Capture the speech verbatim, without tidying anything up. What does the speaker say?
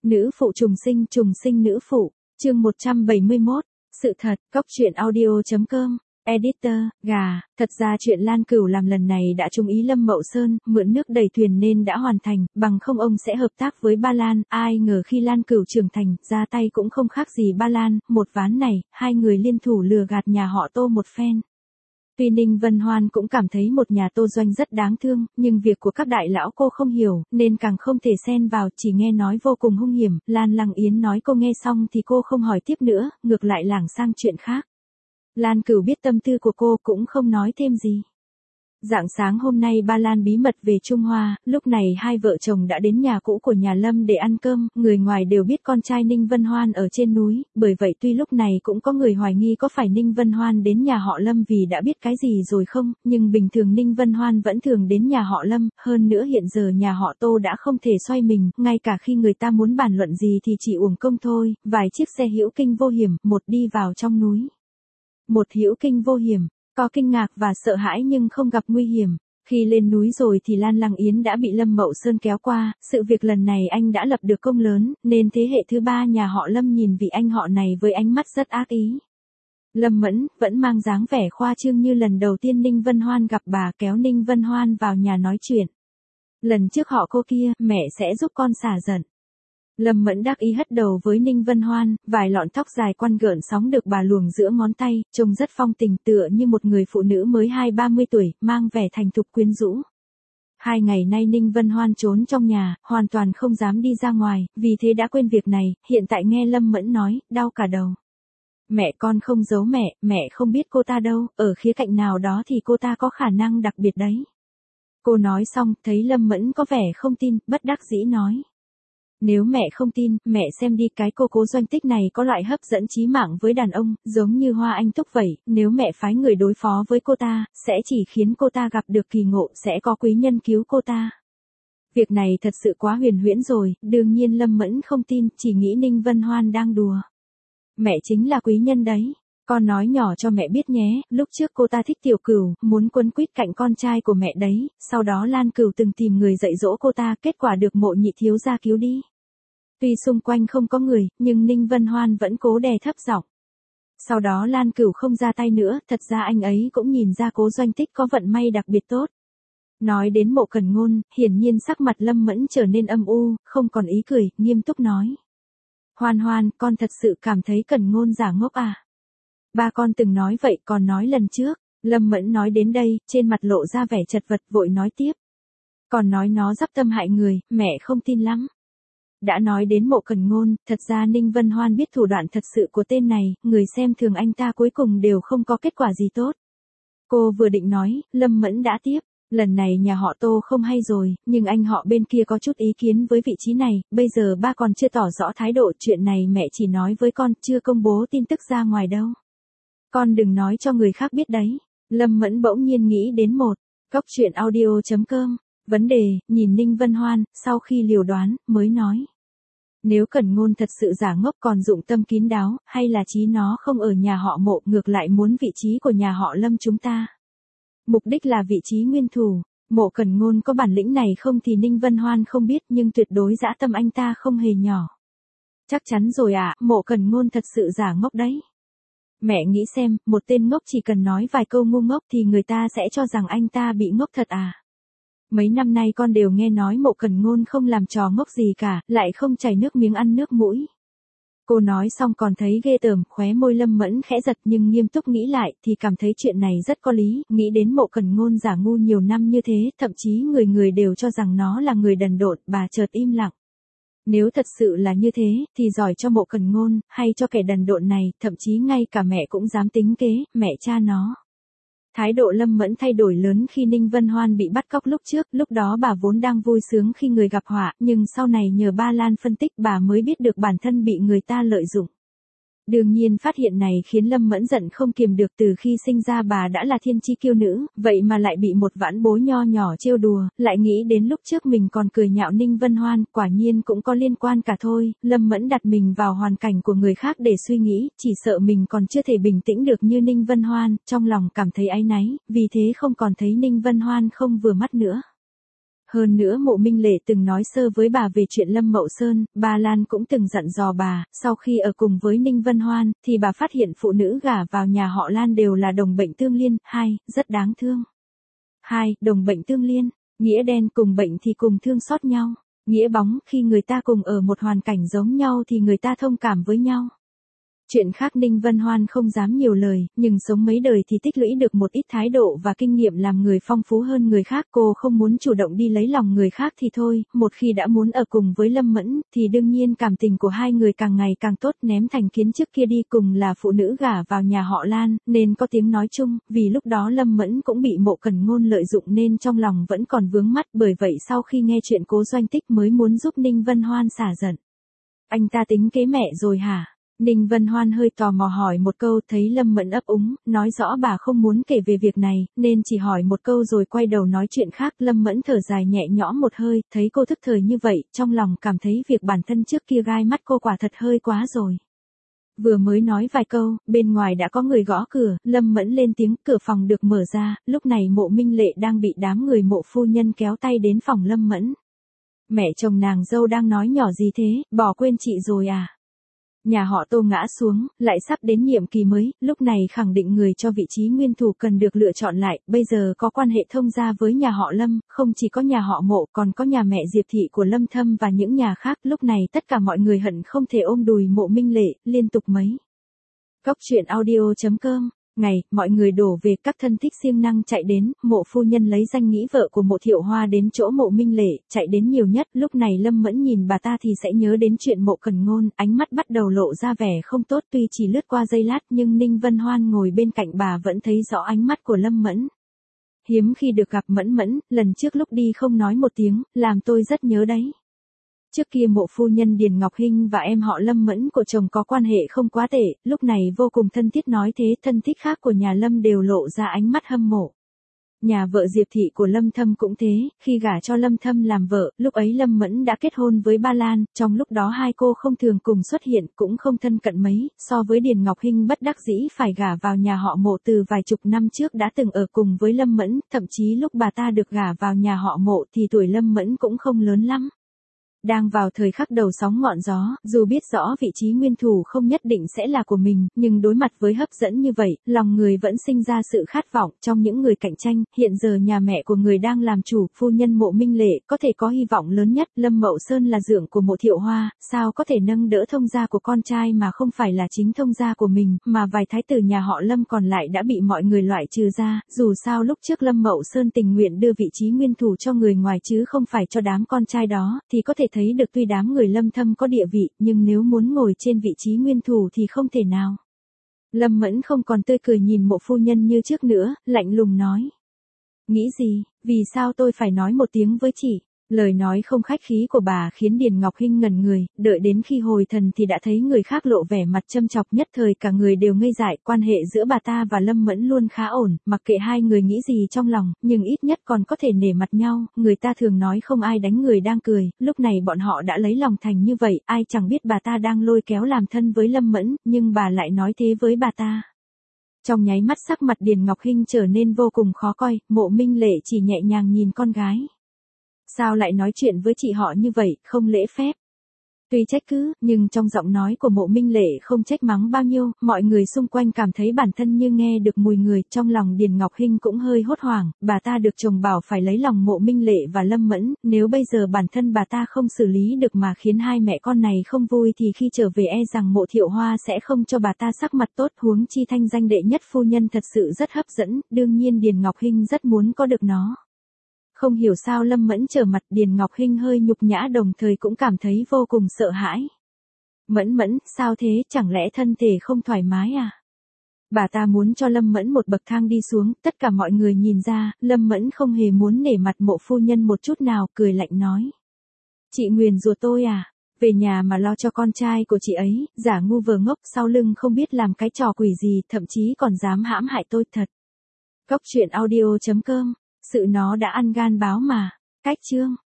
Nữ phụ trùng sinh, trùng sinh nữ phụ, chương một trăm bảy mươi mốt, sự thật, cóc truyện audio chấm com, editor, gà, thật ra chuyện Lan Cửu làm lần này đã trúng ý Lâm Mậu Sơn, mượn nước đẩy thuyền nên đã hoàn thành, bằng không ông sẽ hợp tác với Ba Lan, ai ngờ khi Lan Cửu trưởng thành, ra tay cũng không khác gì Ba Lan, một ván này, hai người liên thủ lừa gạt nhà họ Tô một phen. Tuy Ninh Vân Hoan cũng cảm thấy một nhà Tô Doanh rất đáng thương, nhưng việc của các đại lão cô không hiểu, nên càng không thể xen vào, chỉ nghe nói vô cùng hung hiểm, Lan Lăng Yến nói cô nghe xong thì cô không hỏi tiếp nữa, ngược lại lảng sang chuyện khác. Lan Cửu biết tâm tư của cô cũng không nói thêm gì. Rạng sáng hôm nay Ba Lan bí mật về Trung Hoa, lúc này hai vợ chồng đã đến nhà cũ của nhà Lâm để ăn cơm, người ngoài đều biết con trai Ninh Vân Hoan ở trên núi, bởi vậy tuy lúc này cũng có người hoài nghi có phải Ninh Vân Hoan đến nhà họ Lâm vì đã biết cái gì rồi không, nhưng bình thường Ninh Vân Hoan vẫn thường đến nhà họ Lâm, hơn nữa hiện giờ nhà họ Tô đã không thể xoay mình, ngay cả khi người ta muốn bàn luận gì thì chỉ uổng công thôi, vài chiếc xe hữu kinh vô hiểm, một đi vào trong núi. Một hữu kinh vô hiểm. Có kinh ngạc và sợ hãi nhưng không gặp nguy hiểm. Khi lên núi rồi thì Lan Lăng Yến đã bị Lâm Mậu Sơn kéo qua, sự việc lần này anh đã lập được công lớn, nên thế hệ thứ ba nhà họ Lâm nhìn vị anh họ này với ánh mắt rất ác ý. Lâm Mẫn vẫn mang dáng vẻ khoa trương như lần đầu tiên Ninh Vân Hoan gặp bà, kéo Ninh Vân Hoan vào nhà nói chuyện. Lần trước họ cô kia, mẹ sẽ giúp con xả giận. Lâm Mẫn đắc ý hất đầu với Ninh Vân Hoan, vài lọn tóc dài quăn gợn sóng được bà luồng giữa ngón tay, trông rất phong tình tựa như một người phụ nữ mới hai ba mươi tuổi, mang vẻ thành thục quyến rũ. Hai ngày nay Ninh Vân Hoan trốn trong nhà, hoàn toàn không dám đi ra ngoài, vì thế đã quên việc này, hiện tại nghe Lâm Mẫn nói, đau cả đầu. Mẹ con không giấu mẹ, mẹ không biết cô ta đâu, ở khía cạnh nào đó thì cô ta có khả năng đặc biệt đấy. Cô nói xong, thấy Lâm Mẫn có vẻ không tin, bất đắc dĩ nói. Nếu mẹ không tin, mẹ xem đi, cái cô Cố Doanh Tích này có loại hấp dẫn chí mạng với đàn ông, giống như Hoa Anh Túc vậy, nếu mẹ phái người đối phó với cô ta, sẽ chỉ khiến cô ta gặp được kỳ ngộ, sẽ có quý nhân cứu cô ta. Việc này thật sự quá huyền huyễn rồi, đương nhiên Lâm Mẫn không tin, chỉ nghĩ Ninh Vân Hoan đang đùa. Mẹ chính là quý nhân đấy. Con nói nhỏ cho mẹ biết nhé, lúc trước cô ta thích Tiểu Cửu, muốn quấn quýt cạnh con trai của mẹ đấy, sau đó Lan Cửu từng tìm người dạy dỗ cô ta, kết quả được Mộ Nhị thiếu gia cứu đi. Tuy xung quanh không có người, nhưng Ninh Vân Hoan vẫn cố đè thấp giọng. Sau đó Lan Cửu không ra tay nữa, thật ra anh ấy cũng nhìn ra Cố Doanh Tích có vận may đặc biệt tốt. Nói đến Mộ Cẩn Ngôn, hiển nhiên sắc mặt Lâm Mẫn trở nên âm u, không còn ý cười, nghiêm túc nói. Hoan Hoan, con thật sự cảm thấy Cẩn Ngôn giả ngốc à? Ba con từng nói vậy, còn nói lần trước. Lâm Mẫn nói đến đây, trên mặt lộ ra vẻ chật vật, vội nói tiếp. Còn nói nó dắp tâm hại người, mẹ không tin lắm. Đã nói đến Mộ Cẩn Ngôn, thật ra Ninh Vân Hoan biết thủ đoạn thật sự của tên này, người xem thường anh ta cuối cùng đều không có kết quả gì tốt. Cô vừa định nói, Lâm Mẫn đã tiếp. Lần này nhà họ Tô không hay rồi, nhưng anh họ bên kia có chút ý kiến với vị trí này, bây giờ ba còn chưa tỏ rõ thái độ, chuyện này mẹ chỉ nói với con, chưa công bố tin tức ra ngoài đâu. Con đừng nói cho người khác biết đấy. Lâm Mẫn bỗng nhiên nghĩ đến một, cóc truyện audio chấm com, vấn đề, nhìn Ninh Vân Hoan, sau khi liều đoán, mới nói. Nếu Cẩn Ngôn thật sự giả ngốc còn dụng tâm kín đáo, hay là chí nó không ở nhà họ Mộ, ngược lại muốn vị trí của nhà họ Lâm chúng ta. Mục đích là vị trí nguyên thủ, Mộ Cẩn Ngôn có bản lĩnh này không thì Ninh Vân Hoan không biết, nhưng tuyệt đối dã tâm anh ta không hề nhỏ. Chắc chắn rồi ạ, à, Mộ Cẩn Ngôn thật sự giả ngốc đấy. Mẹ nghĩ xem, một tên ngốc chỉ cần nói vài câu ngu ngốc thì người ta sẽ cho rằng anh ta bị ngốc thật à. Mấy năm nay con đều nghe nói Mộ Cẩn Ngôn không làm trò ngốc gì cả, lại không chảy nước miếng ăn nước mũi. Cô nói xong còn thấy ghê tởm, khóe môi Lâm Mẫn khẽ giật, nhưng nghiêm túc nghĩ lại thì cảm thấy chuyện này rất có lý, nghĩ đến Mộ Cẩn Ngôn giả ngu nhiều năm như thế, thậm chí người người đều cho rằng nó là người đần độn, bà chợt im lặng. Nếu thật sự là như thế, thì giỏi cho Mộ Cẩn Ngôn, hay cho kẻ đần độn này, thậm chí ngay cả mẹ cũng dám tính kế, mẹ cha nó. Thái độ Lâm Mẫn thay đổi lớn khi Ninh Vân Hoan bị bắt cóc lúc trước, lúc đó bà vốn đang vui sướng khi người gặp họa, nhưng sau này nhờ Ba Lan phân tích bà mới biết được bản thân bị người ta lợi dụng. Đương nhiên phát hiện này khiến Lâm Mẫn giận không kiềm được, từ khi sinh ra bà đã là thiên chi kiêu nữ, vậy mà lại bị một vãn bối nho nhỏ trêu đùa, lại nghĩ đến lúc trước mình còn cười nhạo Ninh Vân Hoan, quả nhiên cũng có liên quan cả thôi, Lâm Mẫn đặt mình vào hoàn cảnh của người khác để suy nghĩ, chỉ sợ mình còn chưa thể bình tĩnh được như Ninh Vân Hoan, trong lòng cảm thấy áy náy, vì thế không còn thấy Ninh Vân Hoan không vừa mắt nữa. Hơn nữa Mộ Minh Lệ từng nói sơ với bà về chuyện Lâm Mậu Sơn, bà Lan cũng từng dặn dò bà, sau khi ở cùng với Ninh Vân Hoan, thì bà phát hiện phụ nữ gả vào nhà họ Lan đều là đồng bệnh tương liên, hai, rất đáng thương. Hai, đồng bệnh tương liên, nghĩa đen cùng bệnh thì cùng thương xót nhau, nghĩa bóng khi người ta cùng ở một hoàn cảnh giống nhau thì người ta thông cảm với nhau. Chuyện khác Ninh Vân Hoan không dám nhiều lời, nhưng sống mấy đời thì tích lũy được một ít thái độ và kinh nghiệm làm người phong phú hơn người khác. Cô không muốn chủ động đi lấy lòng người khác thì thôi, một khi đã muốn ở cùng với Lâm Mẫn, thì đương nhiên cảm tình của hai người càng ngày càng tốt. Ném thành kiến trước kia đi, cùng là phụ nữ gả vào nhà họ Lan, nên có tiếng nói chung, vì lúc đó Lâm Mẫn cũng bị Mộ Cẩn Ngôn lợi dụng nên trong lòng vẫn còn vướng mắc, bởi vậy sau khi nghe chuyện Cố Doanh Tích mới muốn giúp Ninh Vân Hoan xả giận. Anh ta tính kế mẹ rồi hả? Ninh Vân Hoan hơi tò mò hỏi một câu, thấy Lâm Mẫn ấp úng, nói rõ bà không muốn kể về việc này, nên chỉ hỏi một câu rồi quay đầu nói chuyện khác. Lâm Mẫn thở dài nhẹ nhõm một hơi, thấy cô thức thời như vậy, trong lòng cảm thấy việc bản thân trước kia gai mắt cô quả thật hơi quá rồi. Vừa mới nói vài câu, bên ngoài đã có người gõ cửa, Lâm Mẫn lên tiếng, cửa phòng được mở ra, lúc này Mộ Minh Lệ đang bị đám người Mộ phu nhân kéo tay đến phòng Lâm Mẫn. Mẹ chồng nàng dâu đang nói nhỏ gì thế, bỏ quên chị rồi à? Nhà họ Tô ngã xuống, lại sắp đến nhiệm kỳ mới, lúc này khẳng định người cho vị trí nguyên thủ cần được lựa chọn lại, bây giờ có quan hệ thông gia với nhà họ Lâm, không chỉ có nhà họ Mộ còn có nhà mẹ Diệp thị của Lâm Thâm và những nhà khác, lúc này tất cả mọi người hận không thể ôm đùi Mộ Minh Lệ, liên tục mấy. Cóc truyện audio chấm com. Ngày, mọi người đổ về, các thân thích siêng năng chạy đến, Mộ phu nhân lấy danh nghĩ vợ của Mộ Thiệu Hoa đến chỗ Mộ Minh Lệ, chạy đến nhiều nhất. Lúc này Lâm Mẫn nhìn bà ta thì sẽ nhớ đến chuyện Mộ Cẩn Ngôn, ánh mắt bắt đầu lộ ra vẻ không tốt, tuy chỉ lướt qua giây lát nhưng Ninh Vân Hoan ngồi bên cạnh bà vẫn thấy rõ ánh mắt của Lâm Mẫn. Hiếm khi được gặp Mẫn Mẫn, lần trước lúc đi không nói một tiếng, làm tôi rất nhớ đấy. Trước kia Mộ phu nhân Điền Ngọc Hinh và em họ Lâm Mẫn của chồng có quan hệ không quá tệ, lúc này vô cùng thân thiết, nói thế thân thích khác của nhà Lâm đều lộ ra ánh mắt hâm mộ. Nhà vợ Diệp thị của Lâm Thâm cũng thế, khi gả cho Lâm Thâm làm vợ, lúc ấy Lâm Mẫn đã kết hôn với Ba Lan, trong lúc đó hai cô không thường cùng xuất hiện, cũng không thân cận mấy, so với Điền Ngọc Hinh bất đắc dĩ phải gả vào nhà họ Mộ từ vài chục năm trước đã từng ở cùng với Lâm Mẫn, thậm chí lúc bà ta được gả vào nhà họ Mộ thì tuổi Lâm Mẫn cũng không lớn lắm. Đang vào thời khắc đầu sóng ngọn gió, dù biết rõ vị trí nguyên thủ không nhất định sẽ là của mình, nhưng đối mặt với hấp dẫn như vậy, lòng người vẫn sinh ra sự khát vọng. Trong những người cạnh tranh, hiện giờ nhà mẹ của người đang làm chủ, phu nhân Mộ Minh Lệ, có thể có hy vọng lớn nhất. Lâm Mậu Sơn là dượng của Mộ Thiệu Hoa, sao có thể nâng đỡ thông gia của con trai mà không phải là chính thông gia của mình, mà vài thái tử nhà họ Lâm còn lại đã bị mọi người loại trừ ra. Dù sao lúc trước Lâm Mậu Sơn tình nguyện đưa vị trí nguyên thủ cho người ngoài chứ không phải cho đám con trai đó, thì có thể thấy được tuy đám người Lâm Thâm có địa vị, nhưng nếu muốn ngồi trên vị trí nguyên thủ thì không thể nào. Lâm Mẫn không còn tươi cười nhìn Mộ phu nhân như trước nữa, lạnh lùng nói. Nghĩ gì, vì sao tôi phải nói một tiếng với chị? Lời nói không khách khí của bà khiến Điền Ngọc Hinh ngẩn người, đợi đến khi hồi thần thì đã thấy người khác lộ vẻ mặt châm chọc, nhất thời cả người đều ngây dại. Quan hệ giữa bà ta và Lâm Mẫn luôn khá ổn, mặc kệ hai người nghĩ gì trong lòng, nhưng ít nhất còn có thể nể mặt nhau. Người ta thường nói không ai đánh người đang cười, lúc này bọn họ đã lấy lòng thành như vậy, ai chẳng biết bà ta đang lôi kéo làm thân với Lâm Mẫn, nhưng bà lại nói thế với bà ta. Trong nháy mắt sắc mặt Điền Ngọc Hinh trở nên vô cùng khó coi, Mộ Minh Lệ chỉ nhẹ nhàng nhìn con gái. Sao lại nói chuyện với chị họ như vậy, không lễ phép. Tuy trách cứ, nhưng trong giọng nói của Mộ Minh Lệ không trách mắng bao nhiêu, mọi người xung quanh cảm thấy bản thân như nghe được mùi người. Trong lòng Điền Ngọc Hinh cũng hơi hốt hoảng, bà ta được chồng bảo phải lấy lòng Mộ Minh Lệ và Lâm Mẫn, nếu bây giờ bản thân bà ta không xử lý được mà khiến hai mẹ con này không vui thì khi trở về e rằng Mộ Thiệu Hoa sẽ không cho bà ta sắc mặt tốt. Huống chi thanh danh đệ nhất phu nhân thật sự rất hấp dẫn, đương nhiên Điền Ngọc Hinh rất muốn có được nó. Không hiểu sao Lâm Mẫn trở mặt, Điền Ngọc Hinh hơi nhục nhã đồng thời cũng cảm thấy vô cùng sợ hãi. Mẫn Mẫn, sao thế, chẳng lẽ thân thể không thoải mái à? Bà ta muốn cho Lâm Mẫn một bậc thang đi xuống, tất cả mọi người nhìn ra, Lâm Mẫn không hề muốn nể mặt Mộ phu nhân một chút nào, cười lạnh nói. Chị nguyền rủa tôi à? Về nhà mà lo cho con trai của chị ấy, giả ngu vờ ngốc, sau lưng không biết làm cái trò quỷ gì, thậm chí còn dám hãm hại tôi thật. Cóc truyện audio chấm com. Sự nó đã ăn gan báo mà. Cách chương